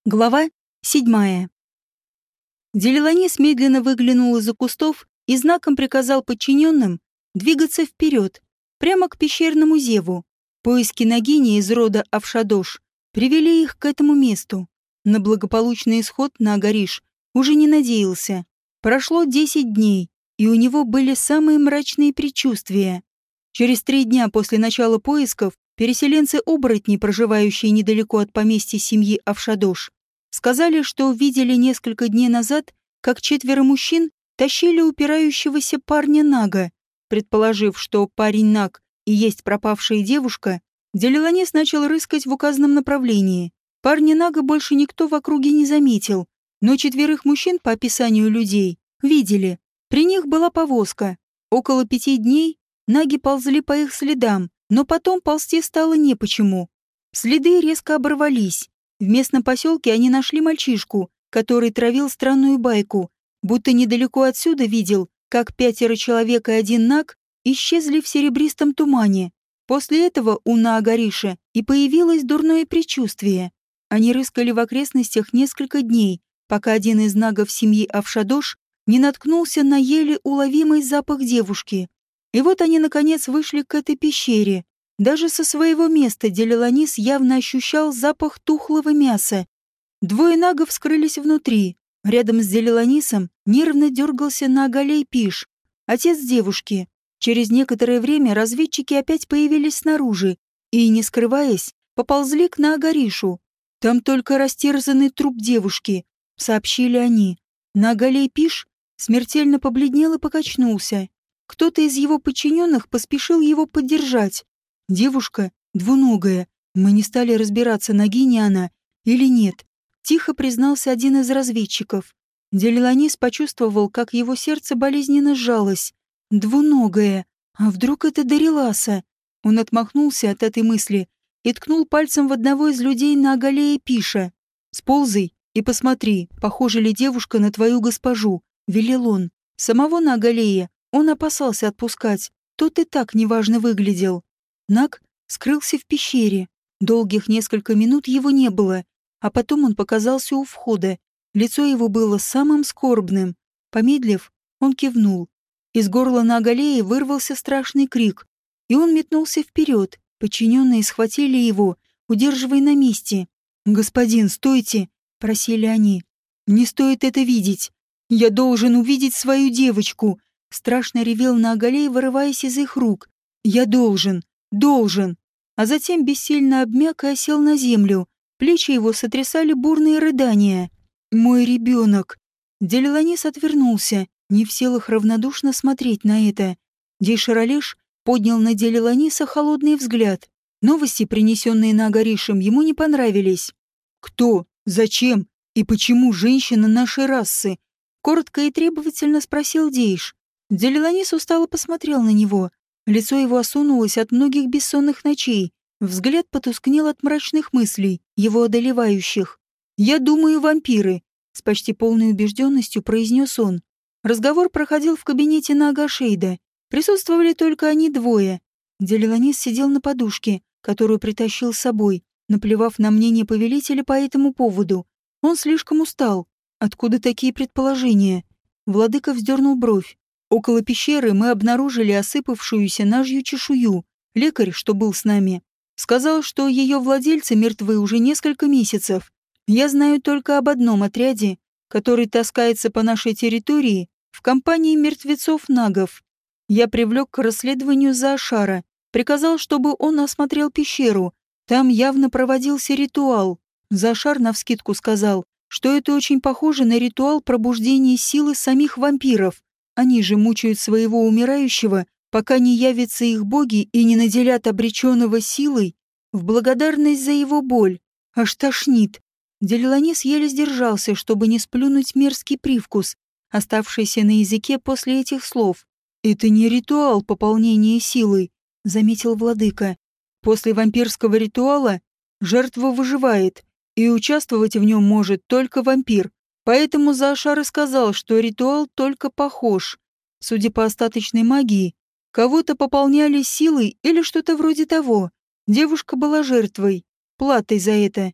Глава 7. Делиланис медленно выглянул из-за кустов и знаком приказал подчиненным двигаться вперед, прямо к пещерному зеву. Поиски Нагини из рода Авшадош привели их к этому месту. На благополучный исход Наагариш уже не надеялся. Прошло 10 дней, и у него были самые мрачные предчувствия. Через 3 дня после начала поисков переселенцы-оборотни, проживающие недалеко от поместья семьи Авшадош, сказали, что видели несколько дней назад, как 4 мужчин тащили упирающегося парня Нага. Предположив, что парень Наг и есть пропавшая девушка, Делиланис начал рыскать в указанном направлении. Парня Нага больше никто в округе не заметил, но 4 мужчин, по описанию людей, видели. При них была повозка. Около 5 дней Наги ползли по их следам, но потом ползти стало не почему. Следы резко оборвались. В местном поселке они нашли мальчишку, который травил странную байку, будто недалеко отсюда видел, как 5 человек и 1 Наг исчезли в серебристом тумане. После этого у Наагариша и появилось дурное предчувствие. Они рыскали в окрестностях несколько дней, пока один из нагов семьи Авшадош не наткнулся на еле уловимый запах девушки. И вот они, наконец, вышли к этой пещере. Даже со своего места Делиланис явно ощущал запах тухлого мяса. 2 нагов скрылись внутри. Рядом с Делиланисом нервно дергался Наагалей Пиш, отец девушки. Через некоторое время разведчики опять появились снаружи и, не скрываясь, поползли к Наагаришу. «Там только растерзанный труп девушки», — сообщили они. Наагалей Пиш смертельно побледнел и покачнулся. Кто-то из его подчиненных поспешил его поддержать. Девушка двуногая. Мы не стали разбираться, Нагиня она или нет. Тихо признался один из разведчиков. Делиланис почувствовал, как его сердце болезненно сжалось. Двуногая. А вдруг это Дариласа? Он отмахнулся от этой мысли и ткнул пальцем в одного из людей Наагалея Пиша. «Сползай и посмотри, похожа ли девушка на твою госпожу», — велел он. Самого Наагалея он опасался отпускать. Тот и так неважно выглядел. Наг скрылся в пещере. Долгих несколько минут его не было, а потом он показался у входа. Лицо его было самым скорбным. Помедлив, он кивнул. Из горла Наагалея вырвался страшный крик, и он метнулся вперед. Подчиненные схватили его, удерживая на месте. «Господин, стойте!» — просили они. «Не стоит это видеть. Я должен увидеть свою девочку!» Страшно ревел Наагалей, вырываясь из их рук. «Я должен! А затем бессильно обмяк и осел на землю. Плечи его сотрясали бурные рыдания. «Мой ребенок!» Делиланис отвернулся, не в силах равнодушно смотреть на это. Дейшаралеш поднял на Делиланиса холодный взгляд. Новости, принесенные Наагаришем, ему не понравились. «Кто? Зачем? И почему женщина нашей расы?» Коротко и требовательно спросил Дейш. Делиланис устало посмотрел на него. Лицо его осунулось от многих бессонных ночей. Взгляд потускнел от мрачных мыслей, его одолевающих. «Я думаю, вампиры», — с почти полной убежденностью произнес он. Разговор проходил в кабинете Наагашейда. Присутствовали только они двое. Делиланис сидел на подушке, которую притащил с собой, наплевав на мнение повелителя по этому поводу. Он слишком устал. Откуда такие предположения? Владыка вздернул бровь. Около пещеры мы обнаружили осыпавшуюся нажью чешую. Лекарь, что был с нами, сказал, что ее владельцы мертвы уже несколько месяцев. Я знаю только об одном отряде, который таскается по нашей территории в компании мертвецов-нагов. Я привлек к расследованию Заашара, приказал, чтобы он осмотрел пещеру. Там явно проводился ритуал. Заашар навскидку сказал, что это очень похоже на ритуал пробуждения силы самих вампиров. Они же мучают своего умирающего, пока не явятся их боги и не наделят обреченного силой в благодарность за его боль. Аж тошнит. Делиланис еле сдержался, чтобы не сплюнуть мерзкий привкус, оставшийся на языке после этих слов. «Это не ритуал пополнения силой», — заметил владыка. «После вампирского ритуала жертва выживает, и участвовать в нем может только вампир. Поэтому Заашар и сказал, что ритуал только похож. Судя по остаточной магии, кого-то пополняли силой или что-то вроде того. Девушка была жертвой, платой за это.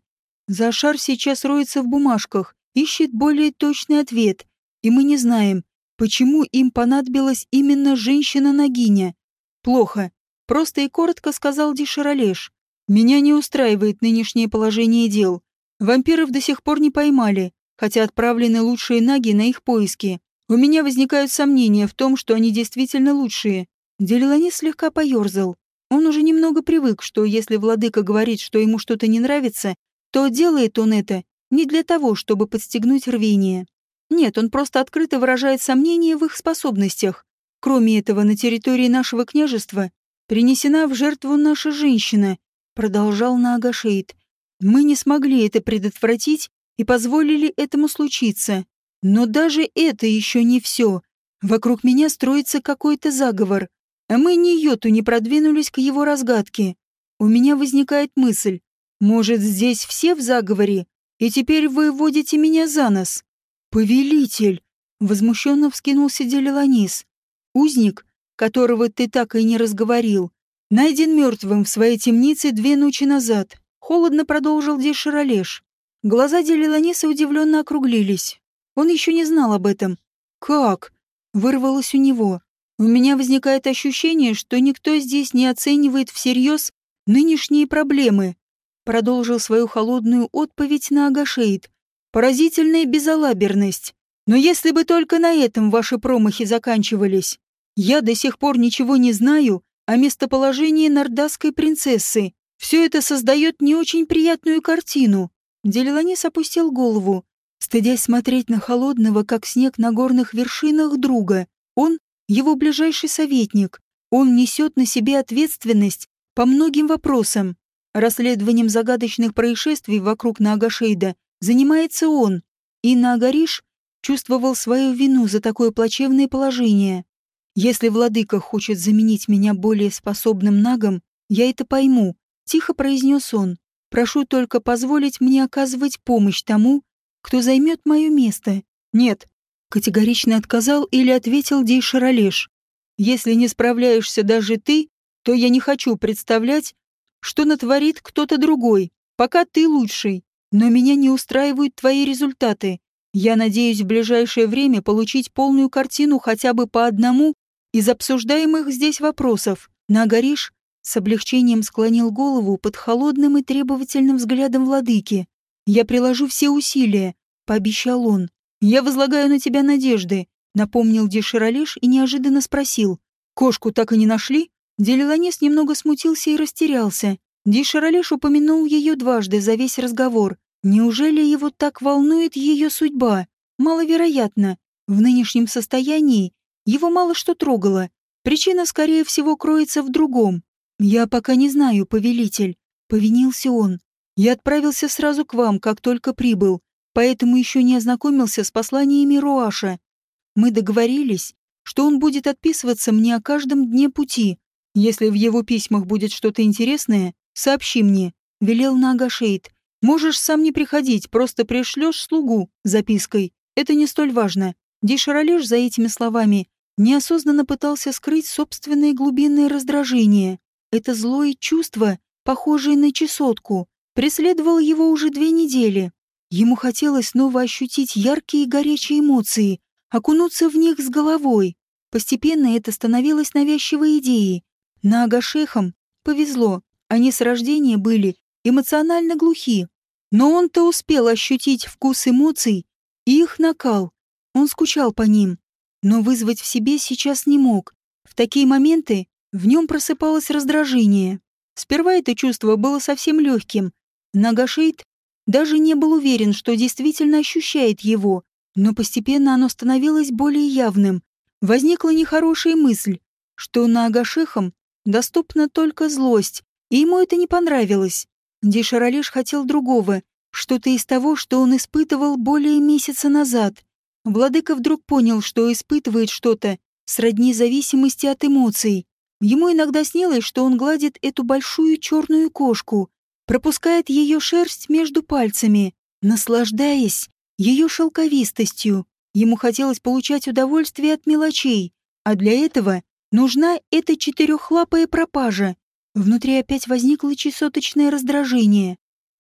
Зашар сейчас роется в бумажках, ищет более точный ответ, и мы не знаем, почему им понадобилась именно женщина-нагиня. Плохо. Просто и коротко сказал Дишаралеш. Меня не устраивает нынешнее положение дел. Вампиров до сих пор не поймали, хотя отправлены лучшие наги на их поиски. У меня возникают сомнения в том, что они действительно лучшие. Делиланис слегка поерзал. Он уже немного привык, что если владыка говорит, что ему что-то не нравится, то делает он это не для того, чтобы подстегнуть рвение. Нет, он просто открыто выражает сомнения в их способностях. Кроме этого, на территории нашего княжества принесена в жертву наша женщина, продолжал Наагашейд. Мы не смогли это предотвратить и позволили этому случиться. Но даже это еще не все. Вокруг меня строится какой-то заговор, а мы ни йоту не продвинулись к его разгадке. У меня возникает мысль, может, здесь все в заговоре, и теперь вы водите меня за нос? Повелитель! Возмущенно вскинулся Делиланис. Узник, которого ты так и не разговорил, найден мертвым в своей темнице 2 ночи назад. Холодно продолжил Дишаралеш. Глаза Делиланиса удивленно округлились. Он еще не знал об этом. «Как?» — вырвалось у него. «У меня возникает ощущение, что никто здесь не оценивает всерьез нынешние проблемы», — продолжил свою холодную отповедь Наагашейд. «Поразительная безалаберность. Но если бы только на этом ваши промахи заканчивались. Я до сих пор ничего не знаю о местоположении нордасской принцессы. Все это создает не очень приятную картину». Делиланис опустил голову, стыдясь смотреть на холодного, как снег на горных вершинах, друга. Он — его ближайший советник. Он несет на себе ответственность по многим вопросам. Расследованием загадочных происшествий вокруг Наагашейда занимается он. И Наагариш чувствовал свою вину за такое плачевное положение. «Если владыка хочет заменить меня более способным нагом, я это пойму», — тихо произнес он. «Прошу только позволить мне оказывать помощь тому, кто займет мое место». «Нет», — категорично отказал или ответил Дейшаралеш. «Если не справляешься даже ты, то я не хочу представлять, что натворит кто-то другой. Пока ты лучший, но меня не устраивают твои результаты. Я надеюсь в ближайшее время получить полную картину хотя бы по одному из обсуждаемых здесь вопросов». Наагариш с облегчением склонил голову под холодным и требовательным взглядом владыки. «Я приложу все усилия», — пообещал он. «Я возлагаю на тебя надежды», — напомнил Дишаралеш и неожиданно спросил. «Кошку так и не нашли?» Делиланис немного смутился и растерялся. Дишаралеш упомянул ее дважды за весь разговор. Неужели его так волнует ее судьба? Маловероятно. В нынешнем состоянии его мало что трогало. Причина, скорее всего, кроется в другом. «Я пока не знаю, повелитель», — повинился он. «Я отправился сразу к вам, как только прибыл, поэтому еще не ознакомился с посланиями Руаша. Мы договорились, что он будет отписываться мне о каждом дне пути. Если в его письмах будет что-то интересное, сообщи мне», — велел Наагашейд. «Можешь сам не приходить, просто пришлешь слугу с запиской. Это не столь важно». Дишаралеш за этими словами неосознанно пытался скрыть собственное глубинное раздражение. Это злое чувство, похожее на чесотку, преследовало его уже 2 недели. Ему хотелось снова ощутить яркие и горячие эмоции, окунуться в них с головой. Постепенно это становилось навязчивой идеей. Наагашехам повезло, они с рождения были эмоционально глухи. Но он-то успел ощутить вкус эмоций и их накал. Он скучал по ним, но вызвать в себе сейчас не мог. В такие моменты в нем просыпалось раздражение. Сперва это чувство было совсем легким. Наагашейд даже не был уверен, что действительно ощущает его, но постепенно оно становилось более явным. Возникла нехорошая мысль, что Наагашехам доступна только злость, и ему это не понравилось. Дишаралеш хотел другого, что-то из того, что он испытывал более месяца назад. Владыка вдруг понял, что испытывает что-то сродни зависимости от эмоций. Ему иногда снилось, что он гладит эту большую черную кошку, пропускает ее шерсть между пальцами, наслаждаясь ее шелковистостью. Ему хотелось получать удовольствие от мелочей, а для этого нужна эта 4-лапая пропажа. Внутри опять возникло чесоточное раздражение.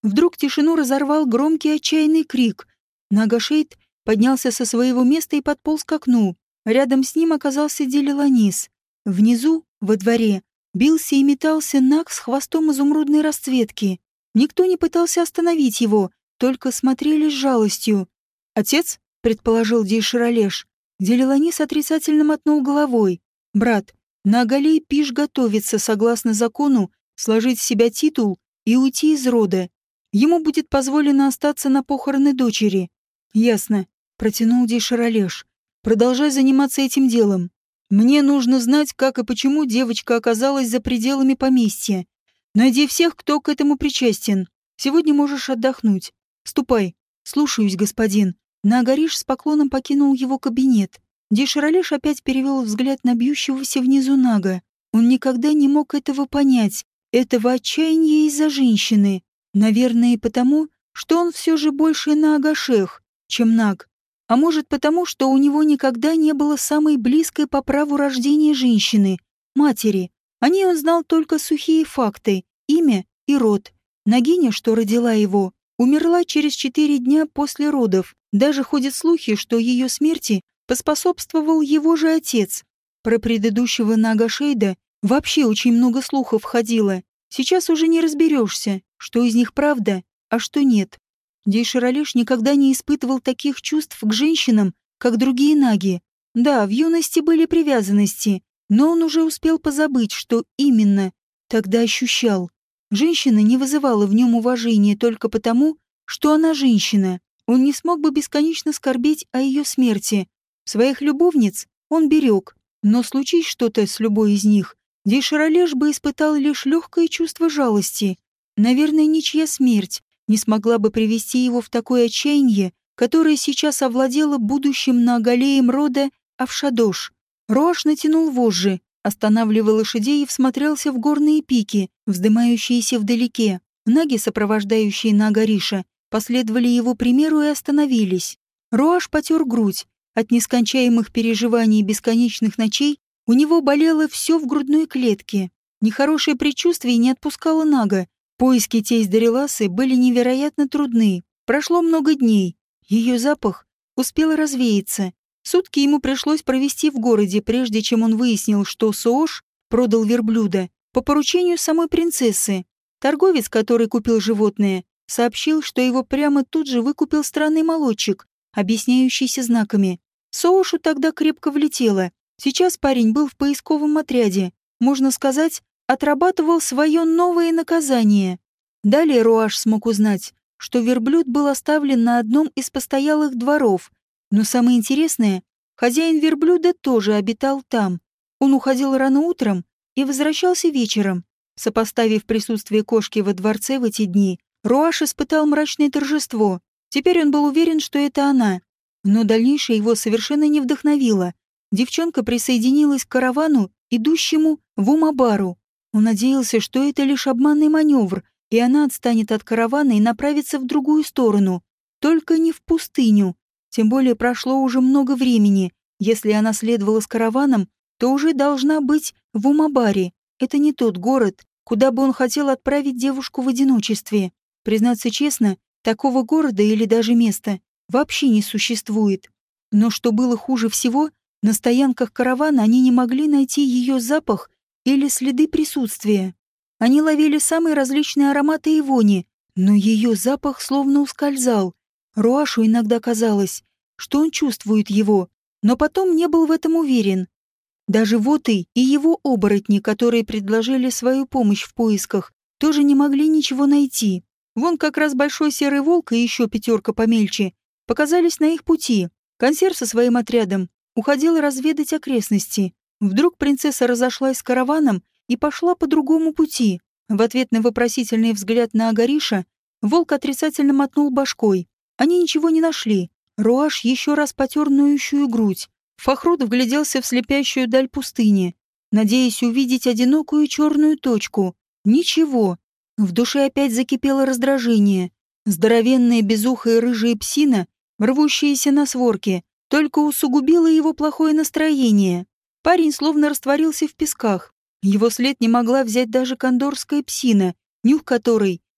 Вдруг тишину разорвал громкий отчаянный крик. Нагашейд поднялся со своего места и подполз к окну. Рядом с ним оказался Делиланис. Внизу, во дворе, бился и метался Наг с хвостом изумрудной расцветки. Никто не пытался остановить его, только смотрели с жалостью. «Отец?» — предположил Дейширалеш. Делиланис отрицательно мотнул головой. «Брат, на Агалей Пиш готовится, согласно закону, сложить в себя титул и уйти из рода. Ему будет позволено остаться на похороны дочери». «Ясно», — протянул Дейширалеш. «Продолжай заниматься этим делом. Мне нужно знать, как и почему девочка оказалась за пределами поместья. Найди всех, кто к этому причастен. Сегодня можешь отдохнуть. Ступай». «Слушаюсь, господин». Наагариш с поклоном покинул его кабинет. Дейширалеш опять перевел взгляд на бьющегося внизу Нага. Он никогда не мог этого понять, этого отчаяния из-за женщины. Наверное, и потому, что он все же больше на Агашех, чем Наг. А может потому, что у него никогда не было самой близкой по праву рождения женщины, матери. О ней он знал только сухие факты, имя и род. Нагиня, что родила его, умерла через 4 дня после родов. Даже ходят слухи, что ее смерти поспособствовал его же отец. Про предыдущего Нагашейда вообще очень много слухов ходило. Сейчас уже не разберешься, что из них правда, а что нет. Дейширалеш никогда не испытывал таких чувств к женщинам, как другие наги. Да, в юности были привязанности, но он уже успел позабыть, что именно тогда ощущал. Женщина не вызывала в нем уважения только потому, что она женщина. Он не смог бы бесконечно скорбеть о ее смерти. Своих любовниц он берег, но случись что-то с любой из них, Дейширалеш бы испытал лишь легкое чувство жалости. Наверное, ничья смерть не смогла бы привести его в такое отчаяние, которое сейчас овладело будущим Наагалеем рода Авшадош. Роаш натянул вожжи, останавливая лошадей и всмотрелся в горные пики, вздымающиеся вдалеке. Наги, сопровождающие Наагариша, последовали его примеру и остановились. Роаш потер грудь. От нескончаемых переживаний и бесконечных ночей у него болело все в грудной клетке. Нехорошее предчувствие не отпускало Нага. Поиски тесть Дариласы были невероятно трудны. Прошло много дней. Ее запах успел развеяться. Сутки ему пришлось провести в городе, прежде чем он выяснил, что Соош продал верблюда по поручению самой принцессы. Торговец, который купил животное, сообщил, что его прямо тут же выкупил странный молодчик, объясняющийся знаками. Соошу тогда крепко влетело. Сейчас парень был в поисковом отряде. Можно сказать, отрабатывал свое новое наказание. Далее Роаш смог узнать, что верблюд был оставлен на одном из постоялых дворов. Но самое интересное, хозяин верблюда тоже обитал там. Он уходил рано утром и возвращался вечером. Сопоставив присутствие кошки во дворце в эти дни, Роаш испытал мрачное торжество. Теперь он был уверен, что это она. Но дальнейшее его совершенно не вдохновило. Девчонка присоединилась к каравану, идущему в Умабару. Он надеялся, что это лишь обманный маневр, и она отстанет от каравана и направится в другую сторону. Только не в пустыню. Тем более прошло уже много времени. Если она следовала с караваном, то уже должна быть в Умабаре. Это не тот город, куда бы он хотел отправить девушку в одиночестве. Признаться честно, такого города или даже места вообще не существует. Но что было хуже всего, на стоянках каравана они не могли найти ее запах или следы присутствия. Они ловили самые различные ароматы и вони, но ее запах словно ускользал. Роашу иногда казалось, что он чувствует его, но потом не был в этом уверен. Даже Воты и его оборотни, которые предложили свою помощь в поисках, тоже не могли ничего найти. Вон как раз большой серый волк и еще 5 помельче показались на их пути. Консьерж со своим отрядом уходил разведать окрестности. Вдруг принцесса разошлась с караваном и пошла по другому пути. В ответ на вопросительный взгляд на Агариша волк отрицательно мотнул башкой. Они ничего не нашли. Роаш еще раз потер ноющую грудь. Фахрут вгляделся в слепящую даль пустыни, надеясь увидеть одинокую черную точку. Ничего. В душе опять закипело раздражение. Здоровенная безухая рыжая псина, рвущаяся на сворке, только усугубила его плохое настроение. Парень словно растворился в песках. Его след не могла взять даже кондорская псина, нюх которой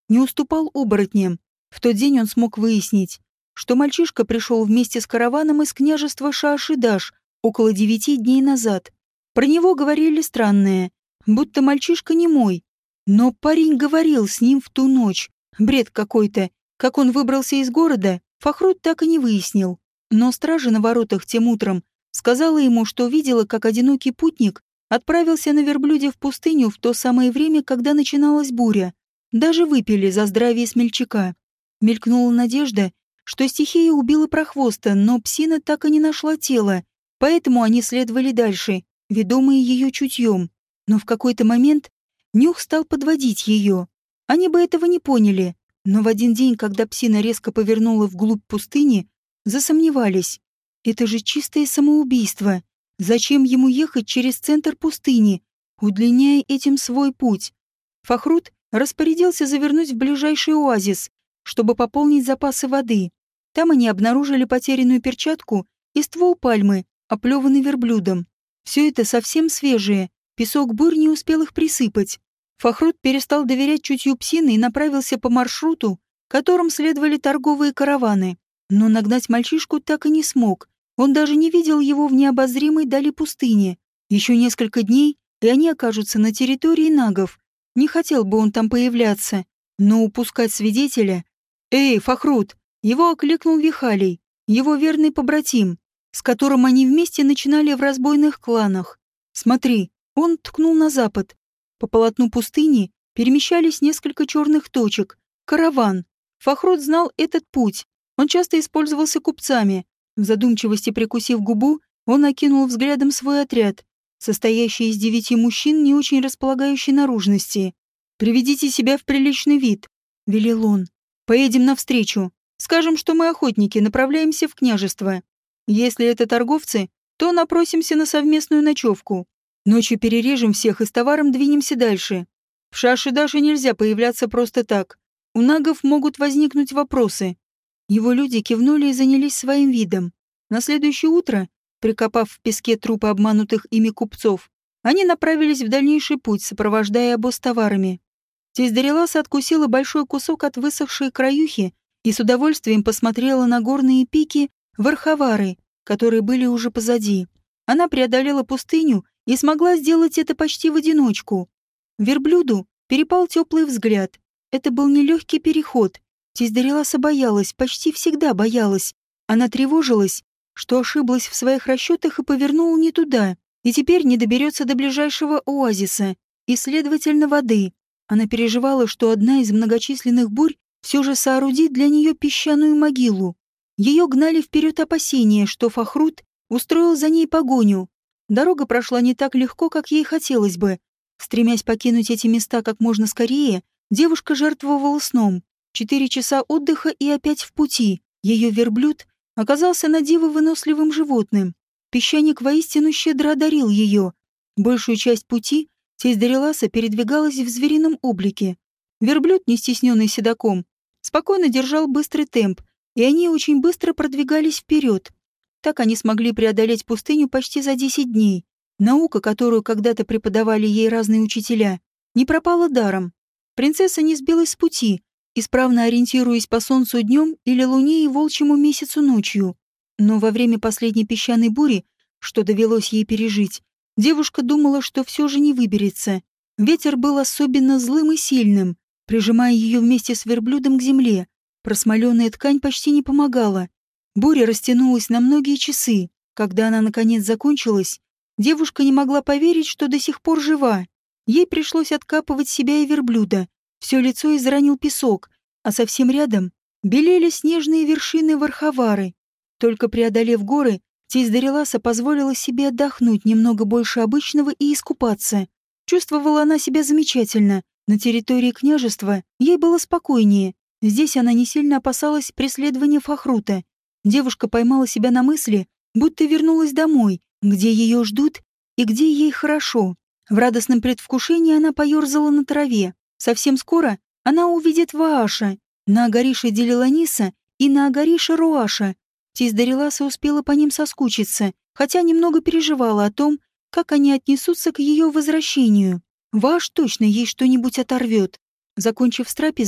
не уступал оборотням. В тот день он смог выяснить, что мальчишка пришел вместе с караваном из княжества Шаашидаш около 9 дней назад. Про него говорили странное, будто мальчишка не мой. Но парень говорил с ним в ту ночь. Бред какой-то. Как он выбрался из города, Фахрут так и не выяснил. Но стража на воротах тем утром сказала ему, что видела, как одинокий путник отправился на верблюде в пустыню в то самое время, когда начиналась буря. Даже выпили за здравие смельчака. Мелькнула надежда, что стихия убила прохвоста, но псина так и не нашла тело, поэтому они следовали дальше, ведомые ее чутьем. Но в какой-то момент нюх стал подводить ее. Они бы этого не поняли, но в один день, когда псина резко повернула вглубь пустыни, засомневались. Это же чистое самоубийство. Зачем ему ехать через центр пустыни, удлиняя этим свой путь? Фахрут распорядился завернуть в ближайший оазис, чтобы пополнить запасы воды. Там они обнаружили потерянную перчатку и ствол пальмы, оплеванный верблюдом. Все это совсем свежее, песок бурь не успел их присыпать. Фахрут перестал доверять чутью псины и направился по маршруту, которым следовали торговые караваны. Но нагнать мальчишку так и не смог. Он даже не видел его в необозримой дали пустыни. Еще несколько дней, и они окажутся на территории нагов. Не хотел бы он там появляться, но упускать свидетеля... «Эй, Фахрут!» Его окликнул Вихалий, его верный побратим, с которым они вместе начинали в разбойных кланах. «Смотри!» Он ткнул на запад. По полотну пустыни перемещались несколько черных точек. Караван. Фахрут знал этот путь. Он часто использовался купцами. В задумчивости прикусив губу, он окинул взглядом свой отряд, состоящий из 9 мужчин, не очень располагающей наружности. «Приведите себя в приличный вид», — велел он. «Поедем навстречу. Скажем, что мы охотники, направляемся в княжество. Если это торговцы, то напросимся на совместную ночевку. Ночью перережем всех и с товаром двинемся дальше. В Шашидаше нельзя появляться просто так. У нагов могут возникнуть вопросы». Его люди кивнули и занялись своим видом. На следующее утро, прикопав в песке трупы обманутых ими купцов, они направились в дальнейший путь, сопровождая обоз товарами. Тесть Дариласа откусила большой кусок от высохшей краюхи и с удовольствием посмотрела на горные пики Вархавары, которые были уже позади. Она преодолела пустыню и смогла сделать это почти в одиночку. Верблюду перепал теплый взгляд. Это был нелегкий переход. Тесть Дариласа боялась, почти всегда боялась. Она тревожилась, что ошиблась в своих расчетах и повернула не туда, и теперь не доберется до ближайшего оазиса и, следовательно, воды. Она переживала, что одна из многочисленных бурь все же соорудит для нее песчаную могилу. Ее гнали вперед опасения, что Фахрут устроил за ней погоню. Дорога прошла не так легко, как ей хотелось бы. Стремясь покинуть эти места как можно скорее, девушка жертвовала сном. 4 часа отдыха и опять в пути. Ее верблюд оказался на диво выносливым животным. Песчаник воистину щедро одарил ее. Большую часть пути тесть Дариласа передвигалась в зверином облике. Верблюд, не стесненный седаком, спокойно держал быстрый темп, и они очень быстро продвигались вперед. Так они смогли преодолеть пустыню почти за 10 дней. Наука, которую когда-то преподавали ей разные учителя, не пропала даром. Принцесса не сбилась с пути, исправно ориентируясь по солнцу днем или луне и волчьему месяцу ночью. Но во время последней песчаной бури, что довелось ей пережить, девушка думала, что все же не выберется. Ветер был особенно злым и сильным, прижимая ее вместе с верблюдом к земле. Просмоленная ткань почти не помогала. Буря растянулась на многие часы. Когда она наконец закончилась, девушка не могла поверить, что до сих пор жива. Ей пришлось откапывать себя и верблюда. Все лицо изранил песок, а совсем рядом белели снежные вершины Вархавары. Только преодолев горы, тесть Дариласа позволила себе отдохнуть немного больше обычного и искупаться. Чувствовала она себя замечательно. На территории княжества ей было спокойнее. Здесь она не сильно опасалась преследования Фахрута. Девушка поймала себя на мысли, будто вернулась домой, где ее ждут и где ей хорошо. В радостном предвкушении она поерзала на траве. Совсем скоро она увидит Вааша, на Агарише Делиланиса и на Агарише Руаша. Тесть Дариласа успела по ним соскучиться, хотя немного переживала о том, как они отнесутся к ее возвращению. Вааш точно ей что-нибудь оторвет. Закончив с трапезой,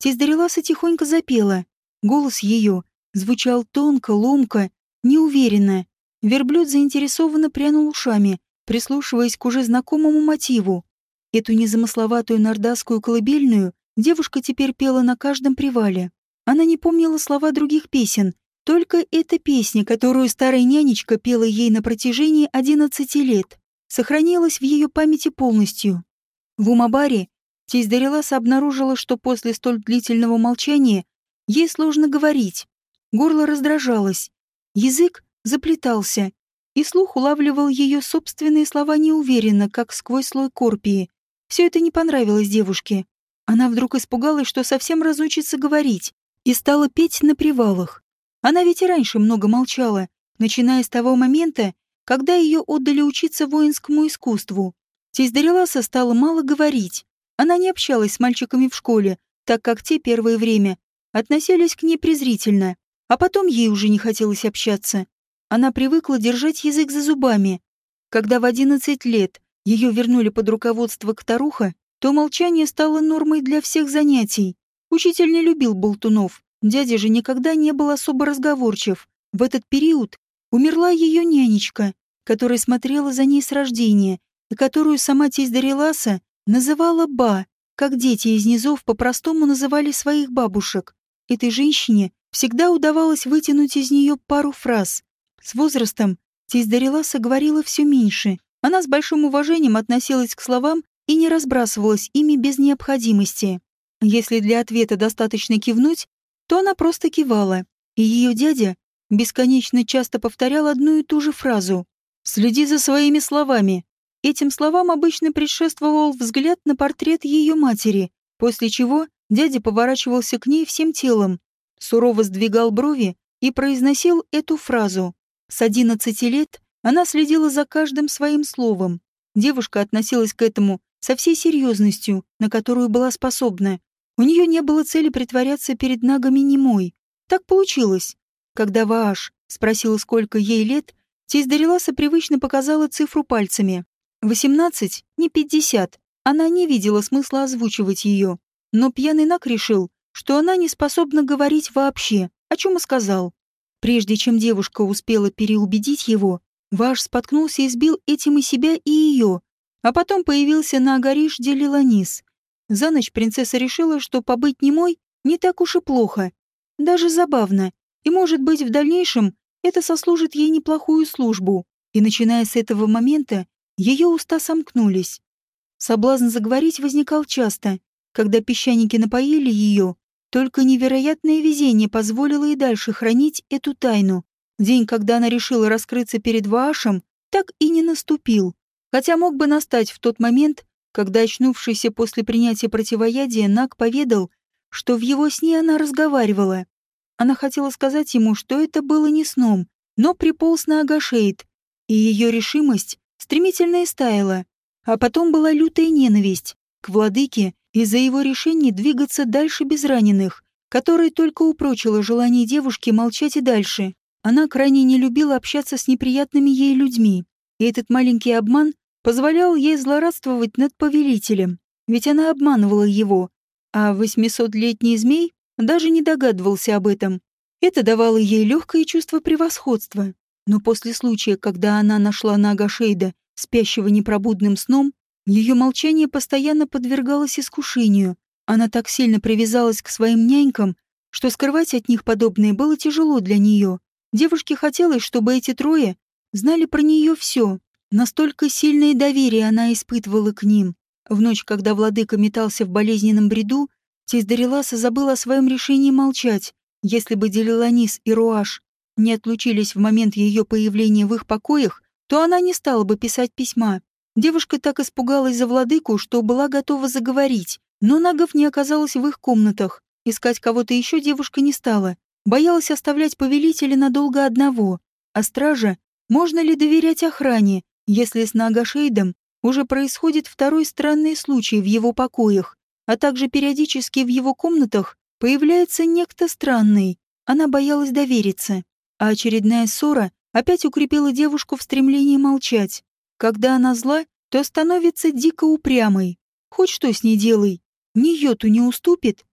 Тездареласа тихонько запела. Голос ее звучал тонко, ломко, неуверенно. Верблюд заинтересованно прянул ушами, прислушиваясь к уже знакомому мотиву. Эту незамысловатую нордасскую колыбельную девушка теперь пела на каждом привале. Она не помнила слова других песен, только эта песня, которую старая нянечка пела ей на протяжении 11 лет, сохранилась в ее памяти полностью. В Умабаре тесть Дариласа обнаружила, что после столь длительного молчания ей сложно говорить. Горло раздражалось, язык заплетался, и слух улавливал ее собственные слова неуверенно, как сквозь слой корпии. Все это не понравилось девушке. Она вдруг испугалась, что совсем разучится говорить, и стала петь на привалах. Она ведь и раньше много молчала, начиная с того момента, когда ее отдали учиться воинскому искусству. Тесть Дариласа стала мало говорить. Она не общалась с мальчиками в школе, так как те первое время относились к ней презрительно, а потом ей уже не хотелось общаться. Она привыкла держать язык за зубами. Когда в 11 лет ее вернули под руководство Ктаруха, то молчание стало нормой для всех занятий. Учитель не любил болтунов, дядя же никогда не был особо разговорчив. В этот период умерла ее нянечка, которая смотрела за ней с рождения, и которую сама тесть Дариласа называла Ба, как дети из низов по-простому называли своих бабушек. Этой женщине всегда удавалось вытянуть из нее пару фраз. С возрастом тесть Дариласа говорила все меньше. Она с большим уважением относилась к словам и не разбрасывалась ими без необходимости. Если для ответа достаточно кивнуть, то она просто кивала. И ее дядя бесконечно часто повторял одну и ту же фразу: «Следи за своими словами». Этим словам обычно предшествовал взгляд на портрет ее матери, после чего дядя поворачивался к ней всем телом, сурово сдвигал брови и произносил эту фразу. С 11 лет она следила за каждым своим словом. Девушка относилась к этому со всей серьезностью, на которую была способна. У нее не было цели притворяться перед нагами немой. Так получилось. Когда Вааш спросила, сколько ей лет, тесть Дариласа привычно показала цифру пальцами. 18, не 50. Она не видела смысла озвучивать ее. Но пьяный Наг решил, что она не способна говорить вообще, о чем и сказал. Прежде чем девушка успела переубедить его, Вааш споткнулся и сбил этим и себя, и ее. А потом появился на Агариш-де-Лиланис. За ночь принцесса решила, что побыть немой не так уж и плохо. Даже забавно. И, может быть, в дальнейшем это сослужит ей неплохую службу. И, начиная с этого момента, ее уста сомкнулись. Соблазн заговорить возникал часто, когда песчаники напоили ее. Только невероятное везение позволило и дальше хранить эту тайну. День, когда она решила раскрыться перед Ваашем, так и не наступил. Хотя мог бы настать в тот момент, когда, очнувшийся после принятия противоядия, Наг поведал, что в его сне она разговаривала. Она хотела сказать ему, что это было не сном, но приполз на Агашейд, и ее решимость стремительно истаяла. А потом была лютая ненависть к владыке из-за его решения двигаться дальше без раненых, которое только упрочило желание девушки молчать и дальше. Она крайне не любила общаться с неприятными ей людьми, и этот маленький обман позволял ей злорадствовать над повелителем, ведь она обманывала его, а 800-летний змей даже не догадывался об этом. Это давало ей легкое чувство превосходства. Но после случая, когда она нашла Нага Шейда, спящего непробудным сном, ее молчание постоянно подвергалось искушению. Она так сильно привязалась к своим нянькам, что скрывать от них подобное было тяжело для нее. Девушке хотелось, чтобы эти трое знали про нее все. Настолько сильное доверие она испытывала к ним. В ночь, когда владыка метался в болезненном бреду, тесть Дариласа забыла о своем решении молчать. Если бы Делиланис и Руаш не отлучились в момент ее появления в их покоях, то она не стала бы писать письма. Девушка так испугалась за владыку, что была готова заговорить, но нагов не оказалось в их комнатах. Искать кого-то еще девушка не стала. Боялась оставлять повелителя надолго одного. А стража, можно ли доверять охране, если с Нагашейдом уже происходит второй странный случай в его покоях, а также периодически в его комнатах появляется некто странный. Она боялась довериться. А очередная ссора опять укрепила девушку в стремлении молчать. Когда она зла, то становится дико упрямой. Хоть что с ней делай, ни йоту не уступит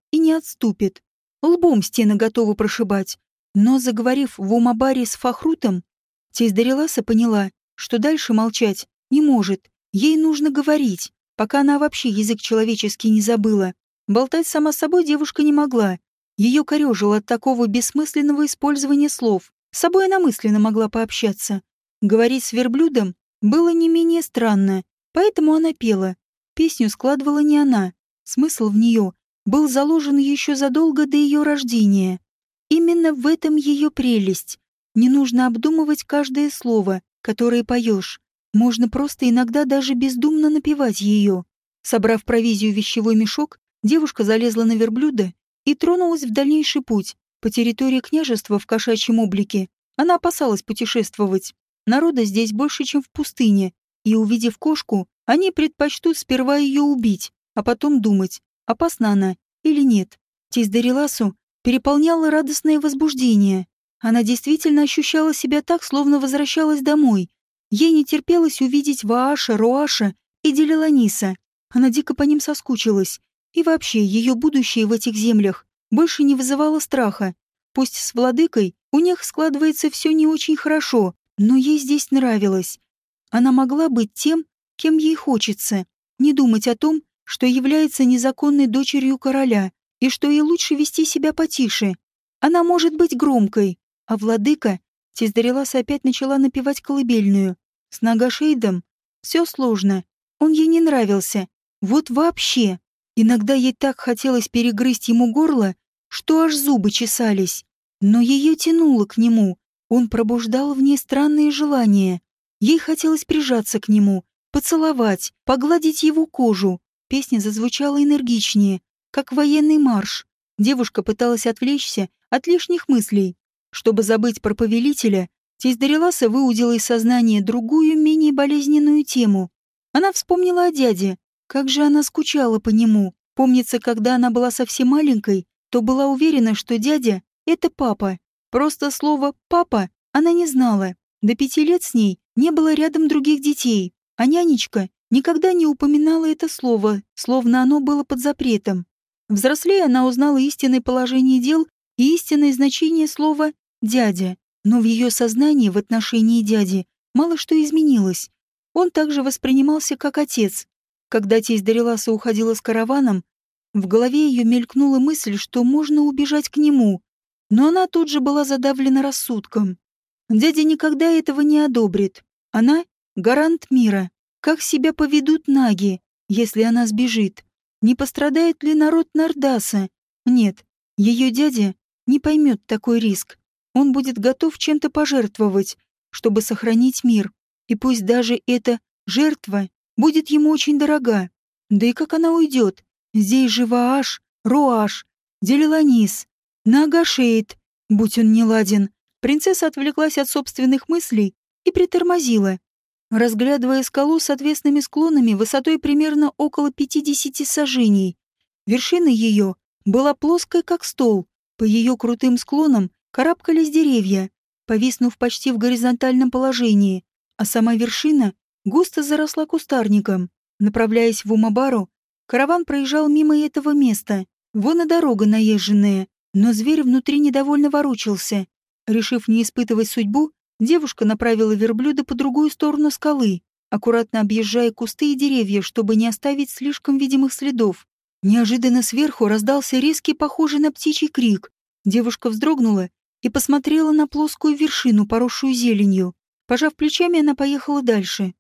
и не отступит. Лбом стены готовы прошибать. Но, заговорив в Умабаре с Фахрутом, тесть Дариласа поняла, что дальше молчать не может. Ей нужно говорить, пока она вообще язык человеческий не забыла. Болтать сама с собой девушка не могла. Ее корёжило от такого бессмысленного использования слов. С собой она мысленно могла пообщаться. Говорить с верблюдом было не менее странно, поэтому она пела. Песню складывала не она. Смысл в нее был заложен еще задолго до ее рождения. Именно в этом ее прелесть. Не нужно обдумывать каждое слово, которое поешь. Можно просто иногда даже бездумно напевать ее. Собрав провизию в вещевой мешок, девушка залезла на верблюда и тронулась в дальнейший путь по территории княжества в кошачьем облике. Она опасалась путешествовать. Народа здесь больше, чем в пустыне, и, увидев кошку, они предпочтут сперва ее убить, а потом думать, опасна она или нет. Тесть Дариласу переполняло радостное возбуждение. Она действительно ощущала себя так, словно возвращалась домой. Ей не терпелось увидеть Вааша, Руаша и Делиланиса. Она дико по ним соскучилась. И вообще, ее будущее в этих землях больше не вызывало страха. Пусть с владыкой у них складывается все не очень хорошо, но ей здесь нравилось. Она могла быть тем, кем ей хочется, не думать о том, что является незаконной дочерью короля, и что ей лучше вести себя потише. Она может быть громкой, а владыка... Тесть Дариласа опять начала напевать колыбельную. С Нагашейдом все сложно. Он ей не нравился. Вот вообще. Иногда ей так хотелось перегрызть ему горло, что аж зубы чесались. Но ее тянуло к нему. Он пробуждал в ней странные желания. Ей хотелось прижаться к нему, поцеловать, погладить его кожу. Песня зазвучала энергичнее, как военный марш. Девушка пыталась отвлечься от лишних мыслей. Чтобы забыть про повелителя, тесть Дариласа выудила из сознания другую, менее болезненную тему. Она вспомнила о дяде. Как же она скучала по нему. Помнится, когда она была совсем маленькой, то была уверена, что дядя — это папа. Просто слово «папа» она не знала. До 5 лет с ней не было рядом других детей, а нянечка никогда не упоминала это слово, словно оно было под запретом. Взрослея, она узнала истинное положение дел и истинное значение слова «дядя». Но в ее сознании в отношении дяди мало что изменилось. Он также воспринимался как отец. Когда тесть Дариласа уходила с караваном, в голове ее мелькнула мысль, что можно убежать к нему, но она тут же была задавлена рассудком. Дядя никогда этого не одобрит. Она — гарант мира. Как себя поведут наги, если она сбежит? Не пострадает ли народ Нардаса? Нет, ее дядя не поймет такой риск. Он будет готов чем-то пожертвовать, чтобы сохранить мир. И пусть даже эта жертва будет ему очень дорога. Да и как она уйдет? Здесь же Вааш, Руаш, Делиланис, Нагашейд, будь он неладен. Принцесса отвлеклась от собственных мыслей и притормозила, разглядывая скалу с отвесными склонами высотой примерно около 50 саженей. Вершина ее была плоская, как стол. По ее крутым склонам карабкались деревья, повиснув почти в горизонтальном положении, а сама вершина густо заросла кустарником. Направляясь в Умабару, караван проезжал мимо этого места. Вон и дорога наезженная, но зверь внутри недовольно ворочался. Решив не испытывать судьбу, девушка направила верблюда по другую сторону скалы, аккуратно объезжая кусты и деревья, чтобы не оставить слишком видимых следов. Неожиданно сверху раздался резкий, похожий на птичий крик. Девушка вздрогнула и посмотрела на плоскую вершину, поросшую зеленью. Пожав плечами, она поехала дальше.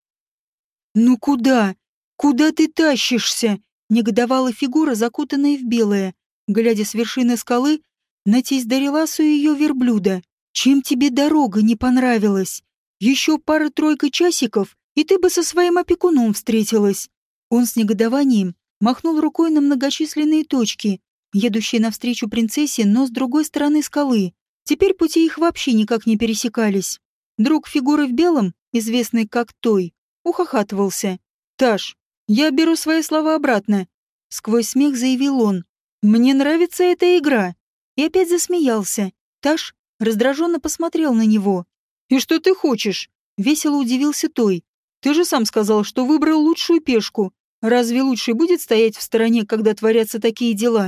«Ну куда? Куда ты тащишься?» — негодовала фигура, закутанная в белое, глядя с вершины скалы на тесть Дариласу и ее верблюда. «Чем тебе дорога не понравилась? Еще пара-тройка часиков, и ты бы со своим опекуном встретилась». Он с негодованием махнул рукой на многочисленные точки, едущие навстречу принцессе, но с другой стороны скалы. Теперь пути их вообще никак не пересекались. Друг фигуры в белом, известный как Той, ухахатывался. «Таш, я беру свои слова обратно», — сквозь смех заявил он. «Мне нравится эта игра». И опять засмеялся. Таш раздраженно посмотрел на него. «И что ты хочешь?» — весело удивился Той. «Ты же сам сказал, что выбрал лучшую пешку. Разве лучший будет стоять в стороне, когда творятся такие дела?»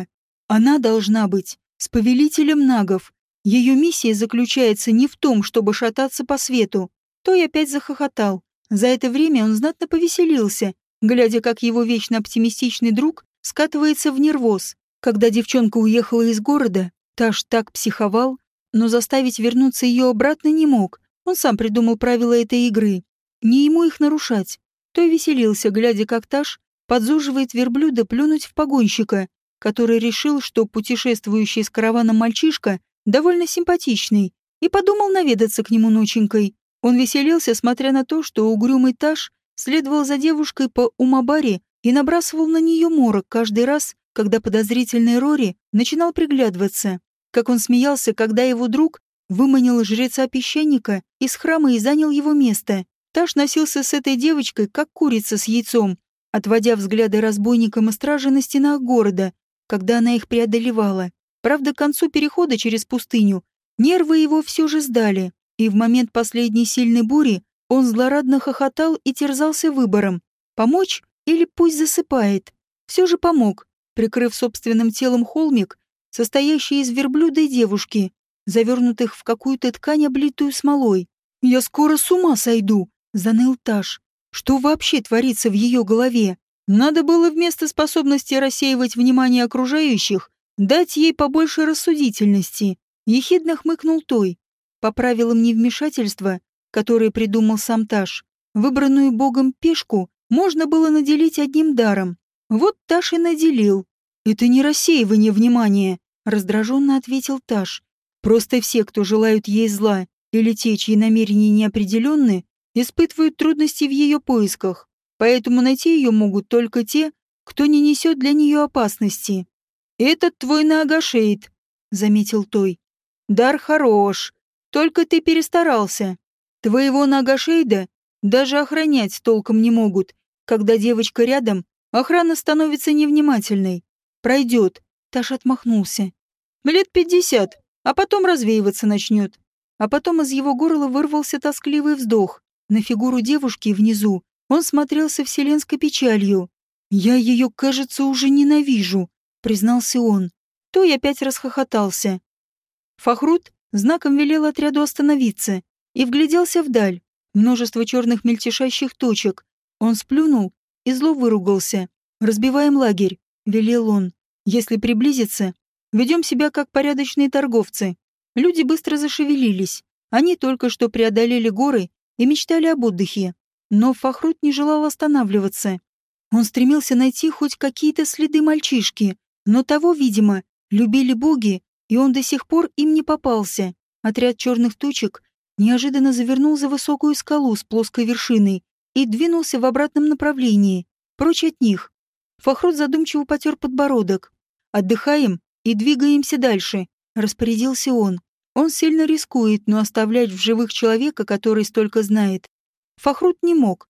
Она должна быть с повелителем нагов. Ее миссия заключается не в том, чтобы шататься по свету. Той опять захохотал. За это время он знатно повеселился, глядя, как его вечно оптимистичный друг скатывается в нервоз. Когда девчонка уехала из города, Таш так психовал, но заставить вернуться ее обратно не мог. Он сам придумал правила этой игры. Не ему их нарушать. Той веселился, глядя, как Таш подзуживает верблюда плюнуть в погонщика, который решил, что путешествующий с караваном мальчишка довольно симпатичный, и подумал наведаться к нему ноченькой. Он веселился, смотря на то, что угрюмый Таш следовал за девушкой по Умабаре и набрасывал на нее морок каждый раз, когда подозрительный Рори начинал приглядываться. Как он смеялся, когда его друг выманил жреца-песчаника из храма и занял его место. Таш носился с этой девочкой, как курица с яйцом, отводя взгляды разбойникам и стражи на стенах города, когда она их преодолевала. Правда, к концу перехода через пустыню нервы его все же сдали, и в момент последней сильной бури он злорадно хохотал и терзался выбором — помочь или пусть засыпает. Все же помог, прикрыв собственным телом холмик, состоящий из верблюда и девушки, завернутых в какую-то ткань, облитую смолой. «Я скоро с ума сойду!» — заныл Таш. «Что вообще творится в ее голове? Надо было вместо способности рассеивать внимание окружающих дать ей побольше рассудительности», — ехидно хмыкнул Той. По правилам невмешательства, которые придумал сам Таш, выбранную богом пешку можно было наделить одним даром. Вот Таш и наделил. «Это не рассеивание внимания», — раздраженно ответил Таш. «Просто все, кто желают ей зла или те, чьи намерения неопределенны, испытывают трудности в ее поисках, поэтому найти ее могут только те, кто не несет для нее опасности». «Этот твой Наагашейд», — заметил Той. «Дар хорош, только ты перестарался. Твоего Наагашейда даже охранять толком не могут. Когда девочка рядом, охрана становится невнимательной. Пройдет», — Таш отмахнулся. «Лет 50, а потом развеиваться начнет». А потом из его горла вырвался тоскливый вздох. На фигуру девушки внизу он смотрелся вселенской печалью. «Я ее, кажется, уже ненавижу», — признался он. Той опять расхохотался. Фахрут знаком велел отряду остановиться и вгляделся вдаль. Множество черных мельтешащих точек. Он сплюнул и зло выругался. «Разбиваем лагерь», — велел он. «Если приблизиться, ведем себя как порядочные торговцы». Люди быстро зашевелились. Они только что преодолели горы и мечтали об отдыхе. Но Фахрут не желал останавливаться. Он стремился найти хоть какие-то следы мальчишки, но того, видимо, любили боги, и он до сих пор им не попался. Отряд черных точек неожиданно завернул за высокую скалу с плоской вершиной и двинулся в обратном направлении, прочь от них. Фахрут задумчиво потер подбородок. «Отдыхаем и двигаемся дальше», — распорядился он. Он сильно рискует, но оставлять в живых человека, который столько знает, Фахрут не мог.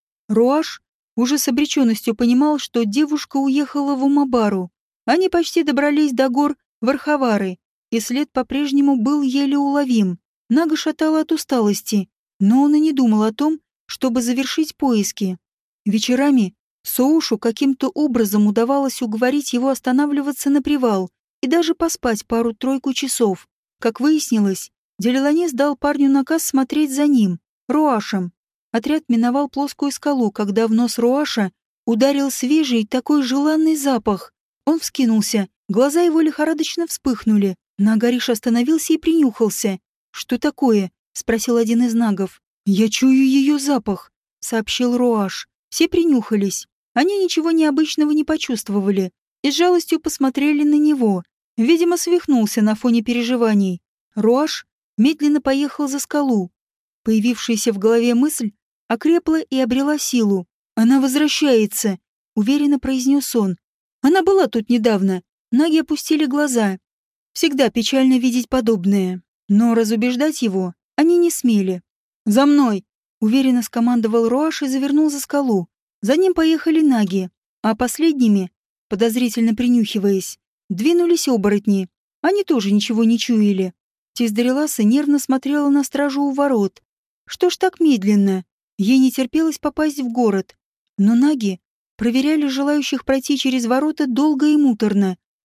Руаш уже с обреченностью понимал, что девушка уехала в Умабару. Они почти добрались до гор Вархавары, и след по-прежнему был еле уловим. Нага шатала от усталости, но он и не думал о том, чтобы завершить поиски. Вечерами Соушу каким-то образом удавалось уговорить его останавливаться на привал и даже поспать пару-тройку часов. Как выяснилось, Делиланес дал парню наказ смотреть за ним, Руашем. Отряд миновал плоскую скалу, когда в нос Руаша ударил свежий, такой желанный запах. Он вскинулся, глаза его лихорадочно вспыхнули. Нагариш остановился и принюхался. «Что такое?» — спросил один из нагов. «Я чую ее запах», — сообщил Руаш. Все принюхались. Они ничего необычного не почувствовали и с жалостью посмотрели на него. Видимо, свихнулся на фоне переживаний. Руаш медленно поехал за скалу. Появившаяся в голове мысль окрепла и обрела силу. «Она возвращается», — уверенно произнес он. «Она была тут недавно». Наги опустили глаза. Всегда печально видеть подобное. Но разубеждать его они не смели. «За мной!» — уверенно скомандовал Руаш и завернул за скалу. За ним поехали наги, а последними, подозрительно принюхиваясь, двинулись оборотни. Они тоже ничего не чуяли. Тиздареласа нервно смотрела на стражу у ворот. Что ж так медленно? Ей не терпелось попасть в город. Но наги проверяли желающих пройти через ворота долго и муторно.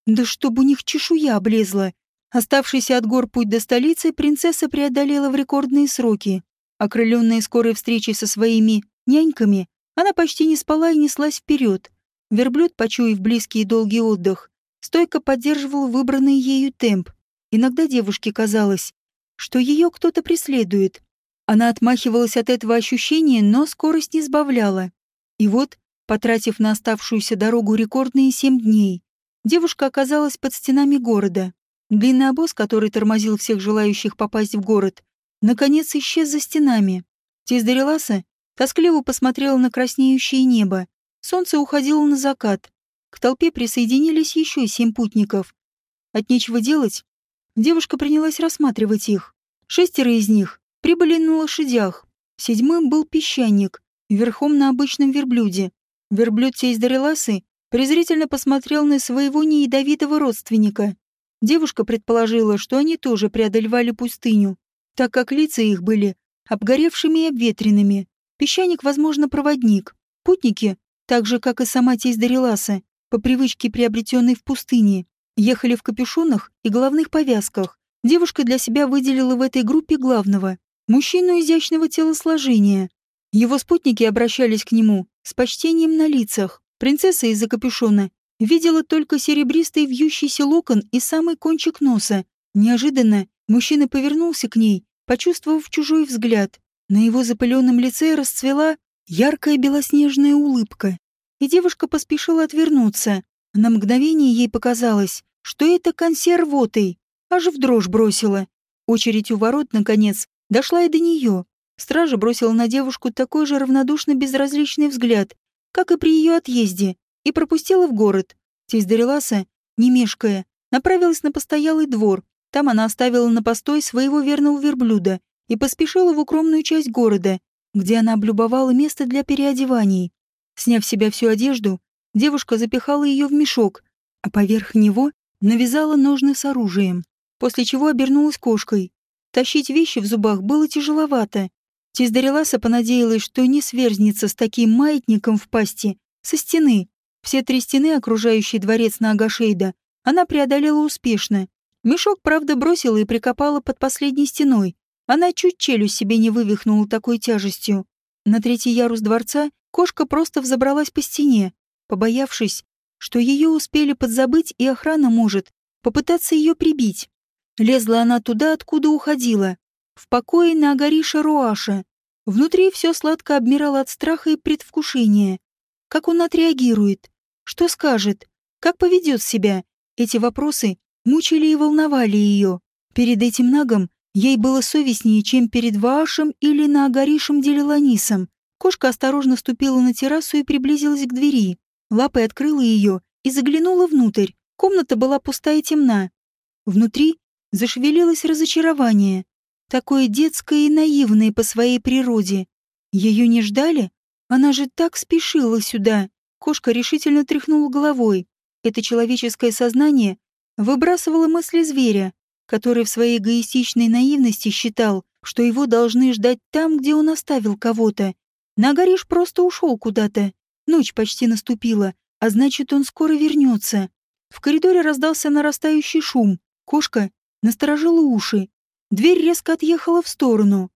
Да чтобы у них чешуя облезла. Оставшийся от гор путь до столицы принцесса преодолела в рекордные сроки. Окрыленная скорой встречей со своими няньками, она почти не спала и неслась вперед. Верблюд, почуяв близкий и долгий отдых, стойко поддерживал выбранный ею темп. Иногда девушке казалось, что ее кто-то преследует. Она отмахивалась от этого ощущения, но скорость не сбавляла. И вот, потратив на оставшуюся дорогу рекордные 7 дней, девушка оказалась под стенами города. Длинный обоз, который тормозил всех желающих попасть в город, наконец исчез за стенами. Тиздареласа тоскливо посмотрела на краснеющее небо. Солнце уходило на закат. К толпе присоединились еще 7 путников. От нечего делать, девушка принялась рассматривать их. 6 из них прибыли на лошадях. 7-м был песчаник, верхом на обычном верблюде. Верблюд Тиздареласы презрительно посмотрел на своего неядовитого родственника. Девушка предположила, что они тоже преодолевали пустыню, так как лица их были обгоревшими и обветренными. Песчаник, возможно, проводник. Путники, так же, как и сама Тиздареласа, по привычке, приобретенной в пустыне, ехали в капюшонах и головных повязках. Девушка для себя выделила в этой группе главного — мужчину изящного телосложения. Его спутники обращались к нему с почтением на лицах. Принцесса из-за капюшона видела только серебристый вьющийся локон и самый кончик носа. Неожиданно мужчина повернулся к ней, почувствовав чужой взгляд. На его запыленном лице расцвела яркая белоснежная улыбка. И девушка поспешила отвернуться. На мгновение ей показалось, что это консервотой. Аж в дрожь бросила. Очередь у ворот, наконец, дошла и до нее. Стража бросила на девушку такой же равнодушно-безразличный взгляд, как и при ее отъезде, и пропустила в город. Тиздареласа, не мешкая, направилась на постоялый двор. Там она оставила на постой своего верного верблюда и поспешила в укромную часть города, где она облюбовала место для переодеваний. Сняв с себя всю одежду, девушка запихала ее в мешок, а поверх него навязала ножны с оружием, после чего обернулась кошкой. Тащить вещи в зубах было тяжеловато. Тиздареласа понадеялась, что не сверзнется с таким маятником в пасти со стены. Все 3 стены, окружающие дворец Наагашейда, она преодолела успешно. Мешок, правда, бросила и прикопала под последней стеной. Она чуть челюсть себе не вывихнула такой тяжестью. На 3-й ярус дворца кошка просто взобралась по стене, побоявшись, что ее успели подзабыть и охрана может попытаться ее прибить. Лезла она туда, откуда уходила, в покое Наагариша Руаша. Внутри все сладко обмирало от страха и предвкушения. Как он отреагирует? Что скажет? Как поведет себя? Эти вопросы мучили и волновали ее. Перед этим нагом ей было совестнее, чем перед Ваашем или Наагаришем Делиланисом. Кошка осторожно ступила на террасу и приблизилась к двери. Лапой открыла ее и заглянула внутрь. Комната была пустая и темна. Внутри зашевелилось разочарование. Такое детское и наивное по своей природе. Ее не ждали? Она же так спешила сюда. Кошка решительно тряхнула головой. Это человеческое сознание выбрасывало мысли зверя, который в своей эгоистичной наивности считал, что его должны ждать там, где он оставил кого-то. Наагариш просто ушел куда-то. Ночь почти наступила, а значит, он скоро вернется. В коридоре раздался нарастающий шум. Кошка насторожила уши. Дверь резко отъехала в сторону.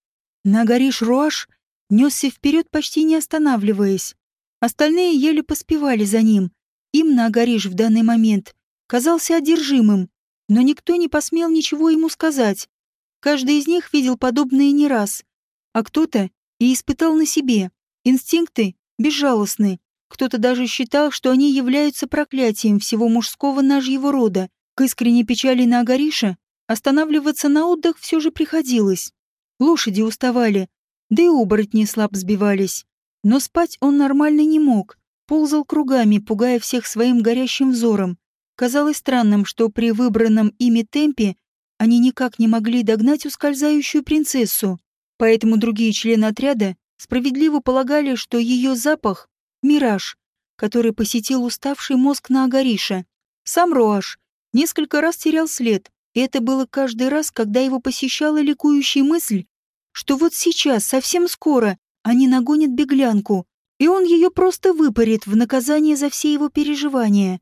Наагариш Руаш несся вперед, почти не останавливаясь. Остальные еле поспевали за ним. Им Наагариш в данный момент казался одержимым, но никто не посмел ничего ему сказать. Каждый из них видел подобное не раз, а кто-то и испытал на себе. Инстинкты безжалостны. Кто-то даже считал, что они являются проклятием всего мужского нажьего рода. К искренней печали Наагариша останавливаться на отдых все же приходилось. Лошади уставали, да и оборотни слаб сбивались. Но спать он нормально не мог, ползал кругами, пугая всех своим горящим взором. Казалось странным, что при выбранном ими темпе они никак не могли догнать ускользающую принцессу. Поэтому другие члены отряда справедливо полагали, что ее запах — мираж, который посетил уставший мозг Наагариша. Сам Руаш несколько раз терял след, и это было каждый раз, когда его посещала ликующая мысль, что вот сейчас, совсем скоро, они нагонят беглянку, и он ее просто выпарит в наказание за все его переживания.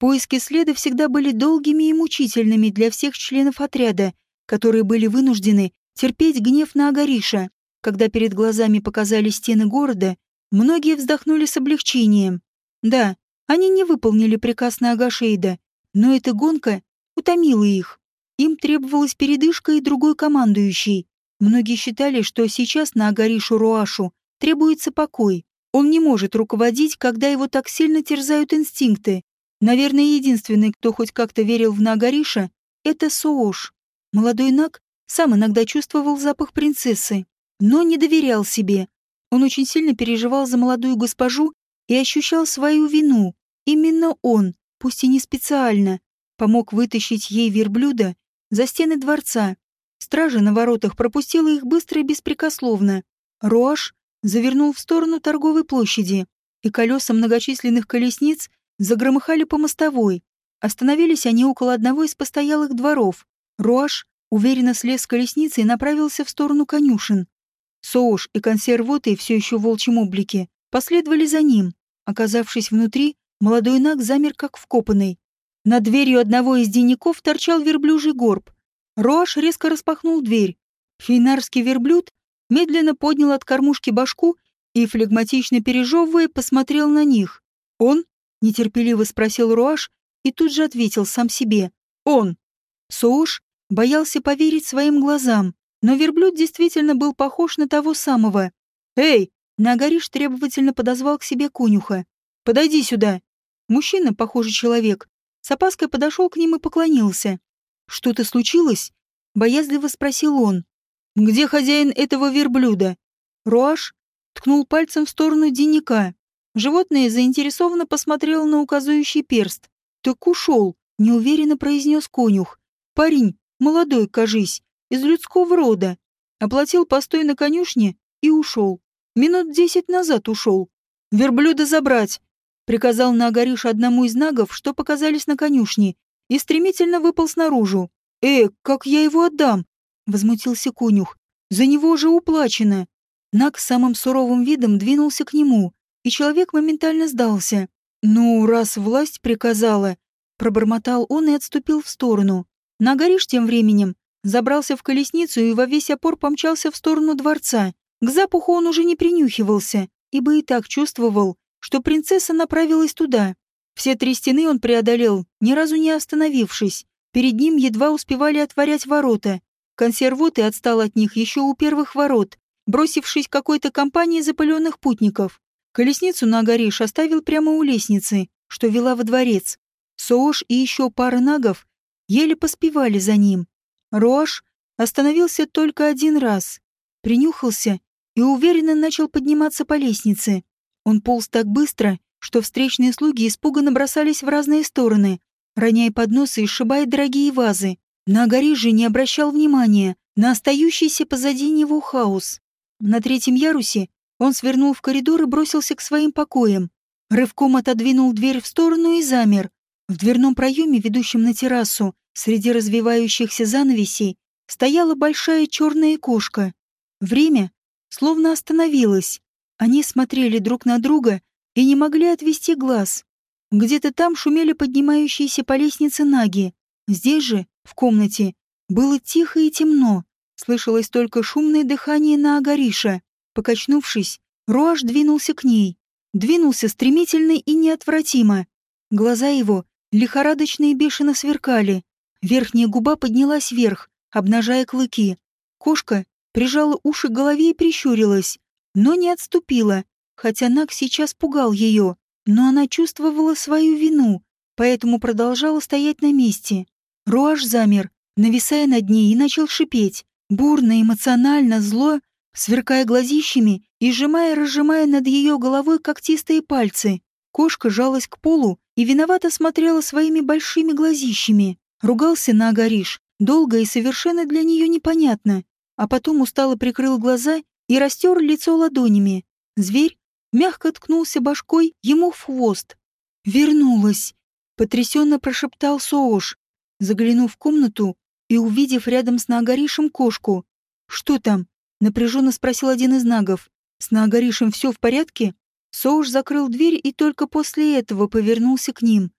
Поиски следа всегда были долгими и мучительными для всех членов отряда, которые были вынуждены терпеть гнев на Агариша. Когда перед глазами показались стены города, многие вздохнули с облегчением. Да, они не выполнили приказ на Агашейда, но эта гонка утомила их. Им требовалась передышка и другой командующий. Многие считали, что сейчас на Агаришу Руашу требуется покой. Он не может руководить, когда его так сильно терзают инстинкты. Наверное, единственный, кто хоть как-то верил в Наагариша, это Соош. Молодой Наг сам иногда чувствовал запах принцессы, но не доверял себе. Он очень сильно переживал за молодую госпожу и ощущал свою вину. Именно он, пусть и не специально, помог вытащить ей верблюда за стены дворца. Стража на воротах пропустила их быстро и беспрекословно. Руаш завернул в сторону торговой площади, и колеса многочисленных колесниц загромыхали по мостовой. Остановились они около одного из постоялых дворов. Руаш уверенно слез с колесницы и направился в сторону конюшен. Соош и консервоты, все еще в волчьем облике, последовали за ним. Оказавшись внутри, молодой Наг замер как вкопанный. Над дверью одного из денников торчал верблюжий горб. Руаш резко распахнул дверь. Фейнарский верблюд медленно поднял от кормушки башку и, флегматично пережевывая, посмотрел на них. «Он?» — нетерпеливо спросил Руаш и тут же ответил сам себе. «Он!» Соош боялся поверить своим глазам, но верблюд действительно был похож на того самого. «Эй!» — Наагариш требовательно подозвал к себе конюха. «Подойди сюда!» Мужчина, похожий человек, с опаской подошел к ним и поклонился. «Что-то случилось?» — боязливо спросил он. «Где хозяин этого верблюда?» Руаш ткнул пальцем в сторону денника. Животное заинтересованно посмотрело на указывающий перст. «Так ушел», — неуверенно произнес конюх. «Парень, молодой, кажись, из людского рода. Оплатил постой на конюшне и ушел. Минут 10 назад ушел. Верблюда забрать», — приказал Наагариш одному из нагов, что показались на конюшне, и стремительно выполз наружу. Как я его отдам?» — возмутился конюх. «За него уже уплачено». Наг с самым суровым видом двинулся к нему, и человек моментально сдался. «Ну, раз власть приказала», — пробормотал он и отступил в сторону. Наагариш тем временем забрался в колесницу и во весь опор помчался в сторону дворца. К запаху он уже не принюхивался, ибо и так чувствовал, что принцесса направилась туда. Все 3 стены он преодолел, ни разу не остановившись. Перед ним едва успевали отворять ворота. Консервоты отстал от них еще у первых ворот, бросившись к какой-то компании запыленных путников. Колесницу Наагариш оставил прямо у лестницы, что вела во дворец. Соош и еще пара нагов еле поспевали за ним. Руаш остановился только один раз, принюхался и уверенно начал подниматься по лестнице. Он полз так быстро, что встречные слуги испуганно бросались в разные стороны, роняя подносы и сшибая дорогие вазы. Наагариш же не обращал внимания на остающийся позади него хаос. На 3-м ярусе он свернул в коридор и бросился к своим покоям. Рывком отодвинул дверь в сторону и замер. В дверном проеме, ведущем на террасу, среди развивающихся занавесей, стояла большая черная кошка. Время словно остановилось. Они смотрели друг на друга и не могли отвести глаз. Где-то там шумели поднимающиеся по лестнице наги. Здесь же, в комнате, было тихо и темно. Слышалось только шумное дыхание Наагариша. Покачнувшись, Руаш двинулся к ней. Двинулся стремительно и неотвратимо. Глаза его лихорадочно и бешено сверкали. Верхняя губа поднялась вверх, обнажая клыки. Кошка прижала уши к голове и прищурилась, но не отступила, хотя Наг сейчас пугал ее. Но она чувствовала свою вину, поэтому продолжала стоять на месте. Руаш замер, нависая над ней, и начал шипеть, бурно, эмоционально, зло, сверкая глазищами и разжимая над ее головой когтистые пальцы. Кошка жалась к полу и виновато смотрела своими большими глазищами. Ругался Наагариш, долго и совершенно для нее непонятно, а потом устало прикрыл глаза и растер лицо ладонями. Зверь мягко ткнулся башкой ему в хвост. «Вернулась!» — потрясенно прошептал Соош, заглянув в комнату и увидев рядом с Наагаришем кошку. «Что там?» — напряженно спросил один из нагов. «С Наагаришем все в порядке?» Соош закрыл дверь и только после этого повернулся к ним.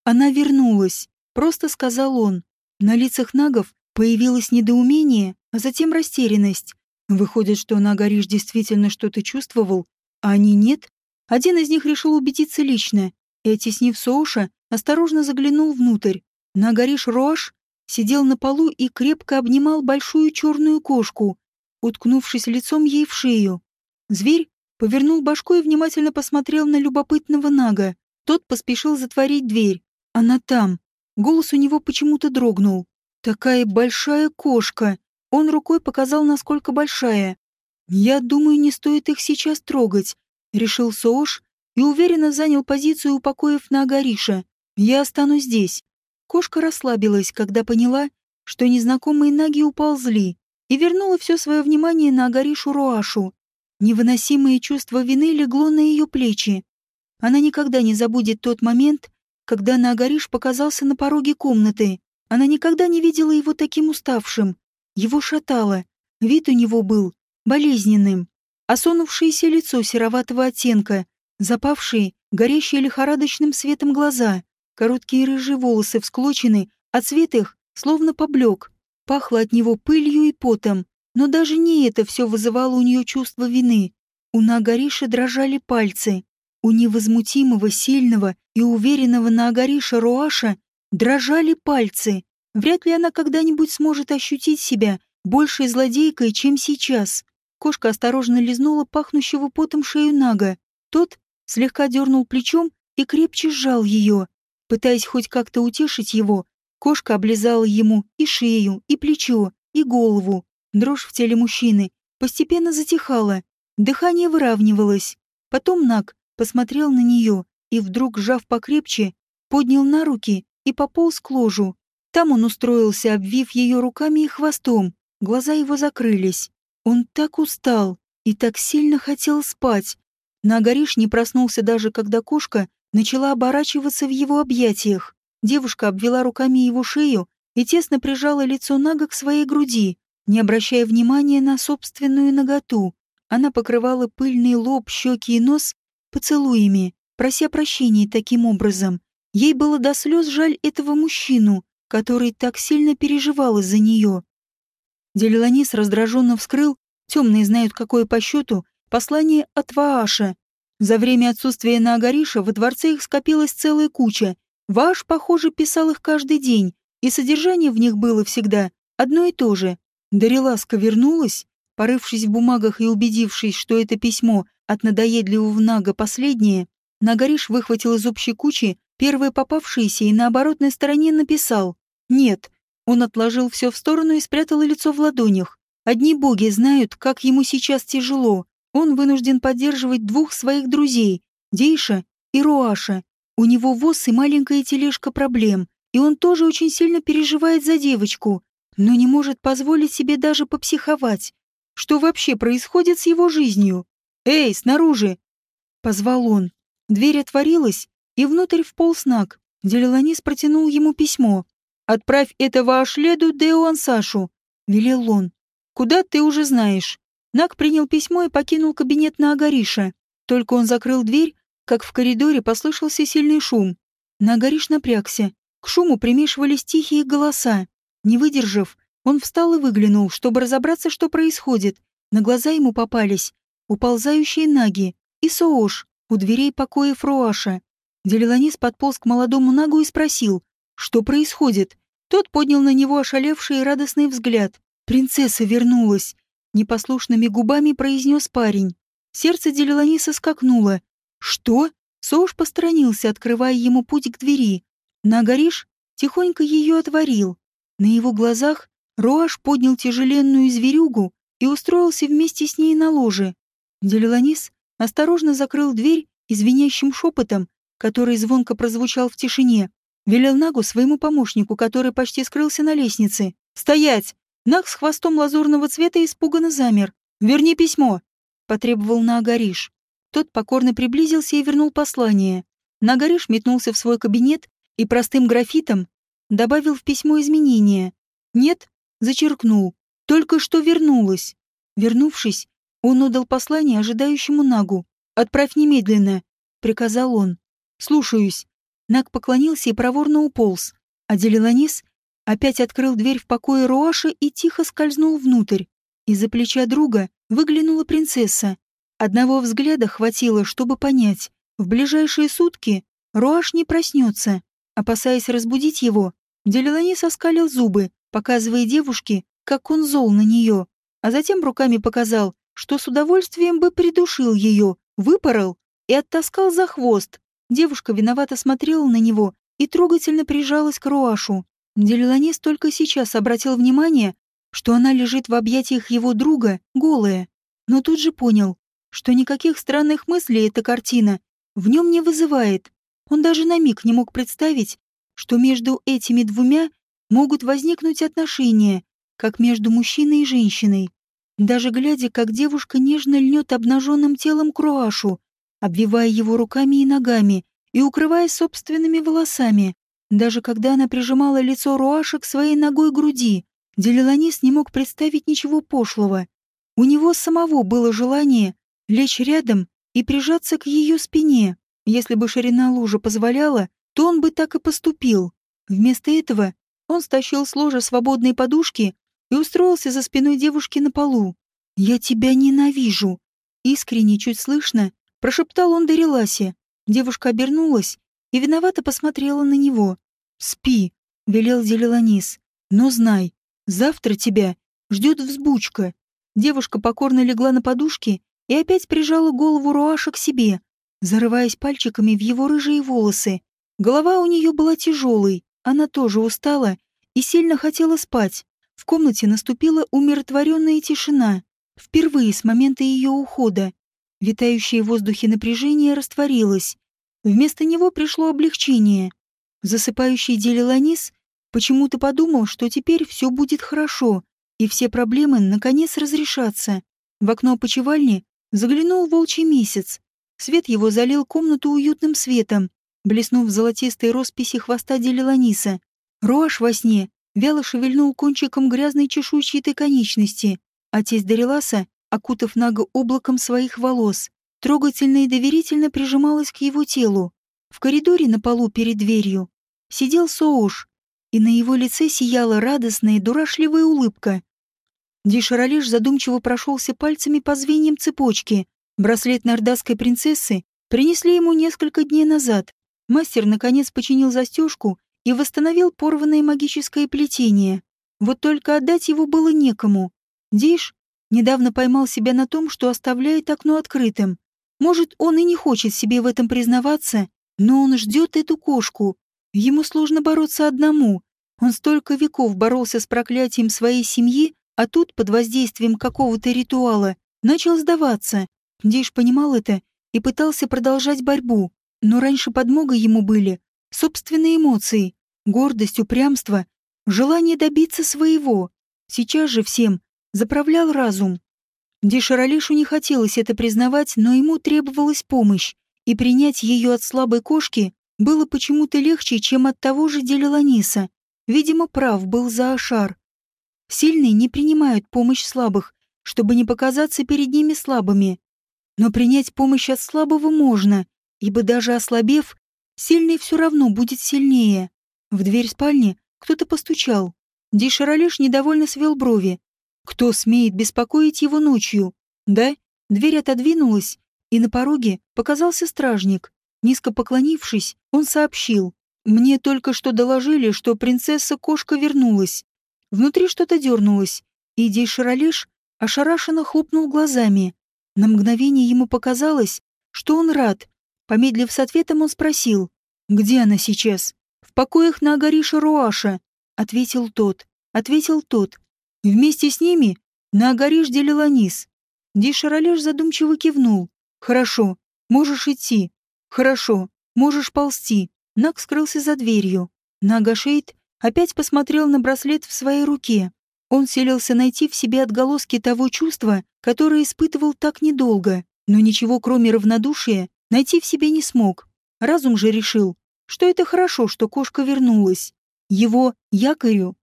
Она вернулась, просто сказал он. На лицах нагов появилось недоумение, а затем растерянность. Выходит, что Нагариш действительно что-то чувствовал, а они нет? Один из них решил убедиться лично и, оттеснив Сооша, осторожно заглянул внутрь. Нагариш Роаш сидел на полу и крепко обнимал большую черную кошку, уткнувшись лицом ей в шею. Зверь повернул башку и внимательно посмотрел на любопытного Нага. Тот поспешил затворить дверь. Она там. Голос у него почему-то дрогнул. Такая большая кошка. Он рукой показал, насколько большая. «Я думаю, не стоит их сейчас трогать», — решил Соош и уверенно занял позицию, упокоив Наагариша. «Я останусь здесь». Кошка расслабилась, когда поняла, что незнакомые наги уползли, и вернула все свое внимание на Агаришу Роашу. Невыносимое чувство вины легло на ее плечи. Она никогда не забудет тот момент, когда Наагариш показался на пороге комнаты. Она никогда не видела его таким уставшим. Его шатало. Вид у него был болезненным. Осунувшееся лицо сероватого оттенка, запавшие, горящие лихорадочным светом глаза, короткие рыжие волосы всклочены, а цвет их словно поблек. Пахло от него пылью и потом, но даже не это все вызывало у нее чувство вины. У Наагариша дрожали пальцы. У невозмутимого, сильного и уверенного Наагариша Роаша дрожали пальцы. Вряд ли она когда-нибудь сможет ощутить себя большей злодейкой, чем сейчас. Кошка осторожно лизнула пахнущего потом шею Нага. Тот слегка дернул плечом и крепче сжал ее. Пытаясь хоть как-то утешить его, кошка облизала ему и шею, и плечо, и голову. Дрожь в теле мужчины постепенно затихала, дыхание выравнивалось. Потом Наг посмотрел на нее и, вдруг сжав покрепче, поднял на руки и пополз к ложу. Там он устроился, обвив ее руками и хвостом. Глаза его закрылись. Он так устал и так сильно хотел спать. Наагариш не проснулся даже, когда кошка начала оборачиваться в его объятиях. Девушка обвела руками его шею и тесно прижала лицо Нага к своей груди, не обращая внимания на собственную наготу. Она покрывала пыльный лоб, щеки и нос поцелуями, прося прощения таким образом. Ей было до слез жаль этого мужчину, который так сильно переживал из-за нее. Делиланис раздраженно вскрыл, темные знают какое по счету, послание от Вааша. За время отсутствия Наагариша во дворце их скопилась целая куча. Вааш, похоже, писал их каждый день, и содержание в них было всегда одно и то же. Дариласка вернулась, порывшись в бумагах и убедившись, что это письмо от надоедливого Нага последнее, Наагариш выхватил из общей кучи первое попавшееся и на оборотной стороне написал «Нет». Он отложил все в сторону и спрятал лицо в ладонях. Одни боги знают, как ему сейчас тяжело. Он вынужден поддерживать двух своих друзей, Дейша и Роаша. У него воз и маленькая тележка проблем, и он тоже очень сильно переживает за девочку, но не может позволить себе даже попсиховать. Что вообще происходит с его жизнью? «Эй, снаружи!» — позвал он. Дверь отворилась, и внутрь вполз Наг. Делиланис протянул ему письмо. «Отправь это Ваашледу Део Ансашу», — велел он. «Куда ты уже знаешь». Наг принял письмо и покинул кабинет Наагариша. Только он закрыл дверь, как в коридоре послышался сильный шум. Наагариш напрягся. К шуму примешивались тихие голоса. Не выдержав, он встал и выглянул, чтобы разобраться, что происходит. На глаза ему попались уползающие наги и Соош у дверей покоев Роаша. Делиланис подполз к молодому нагу и спросил, что происходит. Тот поднял на него ошалевший и радостный взгляд. «Принцесса вернулась», — непослушными губами произнес парень. Сердце Делиланиса скакнуло. «Что?» Соош посторонился, открывая ему путь к двери. Наагариш тихонько ее отворил. На его глазах Роаш поднял тяжеленную зверюгу и устроился вместе с ней на ложе. Делиланис осторожно закрыл дверь и звенящим шепотом, который звонко прозвучал в тишине, велел Нагу своему помощнику, который почти скрылся на лестнице. «Стоять!» Наг с хвостом лазурного цвета испуганно замер. «Верни письмо!» — потребовал Наагариш. Тот покорно приблизился и вернул послание. Наагариш метнулся в свой кабинет и простым графитом добавил в письмо изменения. «Нет», зачеркнул. «Только что вернулась». Вернувшись, он отдал послание ожидающему Нагу. «Отправь немедленно», — приказал он. «Слушаюсь». Наг поклонился и проворно уполз, а Делиланис опять открыл дверь в покое Руаша и тихо скользнул внутрь. Из-за плеча друга выглянула принцесса. Одного взгляда хватило, чтобы понять, в ближайшие сутки Руаш не проснется. Опасаясь разбудить его, Делиланис оскалил зубы, показывая девушке, как он зол на нее, а затем руками показал, что с удовольствием бы придушил ее, выпорол и оттаскал за хвост. Девушка виновато смотрела на него и трогательно прижалась к Руашу. Делиланис только сейчас обратил внимание, что она лежит в объятиях его друга, голая, но тут же понял, что никаких странных мыслей эта картина в нем не вызывает. Он даже на миг не мог представить, что между этими двумя могут возникнуть отношения, как между мужчиной и женщиной. Даже глядя, как девушка нежно льнет обнаженным телом к Руашу, обвивая его руками и ногами и укрывая собственными волосами, даже когда она прижимала лицо Руаша к своей ногой груди, Делиланис не мог представить ничего пошлого. У него самого было желание лечь рядом и прижаться к ее спине. Если бы ширина ложа позволяла, то он бы так и поступил. Вместо этого он стащил с ложа свободные подушки и устроился за спиной девушки на полу. «Я тебя ненавижу!» Искренне, чуть слышно, прошептал он Дариласе. Девушка обернулась и виновато посмотрела на него. «Спи», — велел Делиланис, — «но знай, завтра тебя ждет взбучка». Девушка покорно легла на подушки и опять прижала голову Руаша к себе, зарываясь пальчиками в его рыжие волосы. Голова у нее была тяжелой, она тоже устала и сильно хотела спать. В комнате наступила умиротворенная тишина. Впервые с момента ее ухода. Витающее в воздухе напряжение растворилось. Вместо него пришло облегчение. Засыпающий Делиланис почему-то подумал, что теперь все будет хорошо, и все проблемы наконец разрешатся. В окно опочивальни заглянул волчий месяц. Свет его залил комнату уютным светом, блеснув в золотистой росписи хвоста Делиланиса. Руаш во сне вяло шевельнул кончиком грязной чешуйчатой конечности, а тесть Дариласа, окутав Нага облаком своих волос, трогательно и доверительно прижималась к его телу. В коридоре на полу перед дверью сидел Соош, и на его лице сияла радостная и дурашливая улыбка. Дишаралеш задумчиво прошелся пальцами по звеньям цепочки. Браслет нордасской принцессы принесли ему несколько дней назад. Мастер наконец починил застежку и восстановил порванное магическое плетение. Вот только отдать его было некому. Диш недавно поймал себя на том, что оставляет окно открытым. Может, он и не хочет себе в этом признаваться, но он ждет эту кошку. Ему сложно бороться одному. Он столько веков боролся с проклятием своей семьи, а тут, под воздействием какого-то ритуала, начал сдаваться. Диш понимал это и пытался продолжать борьбу, но раньше подмогой ему были собственные эмоции, гордость, упрямство, желание добиться своего. Сейчас же всем заправлял разум. Дишаралешу не хотелось это признавать, но ему требовалась помощь, и принять ее от слабой кошки было почему-то легче, чем от того же Делиланиса. Видимо, прав был Заашар. Сильные не принимают помощь слабых, чтобы не показаться перед ними слабыми. Но принять помощь от слабого можно, ибо даже ослабев, сильный все равно будет сильнее. В дверь спальни кто-то постучал. Дишаралеш недовольно свел брови. Кто смеет беспокоить его ночью? Да? Дверь отодвинулась, и на пороге показался стражник. Низко поклонившись, он сообщил. «Мне только что доложили, что принцесса-кошка вернулась». Внутри что-то дернулось, и Дишаралеш ошарашенно хлопнул глазами. На мгновение ему показалось, что он рад. Помедлив с ответом, он спросил. «Где она сейчас?» «В покоях на Агариша Руаша», — ответил тот. «Вместе с ними на Агариш Делиланис». Дишаралеш задумчиво кивнул. «Хорошо, можешь идти. Хорошо, можешь ползти». Наг скрылся за дверью. Нагашейд опять посмотрел на браслет в своей руке. Он селился найти в себе отголоски того чувства, которое испытывал так недолго, но ничего, кроме равнодушия, найти в себе не смог. Разум же решил, что это хорошо, что кошка вернулась. Его якорю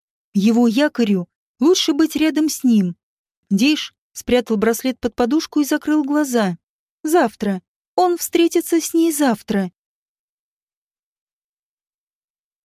лучше быть рядом с ним. Дейш спрятал браслет под подушку и закрыл глаза. Завтра. Он встретится с ней завтра.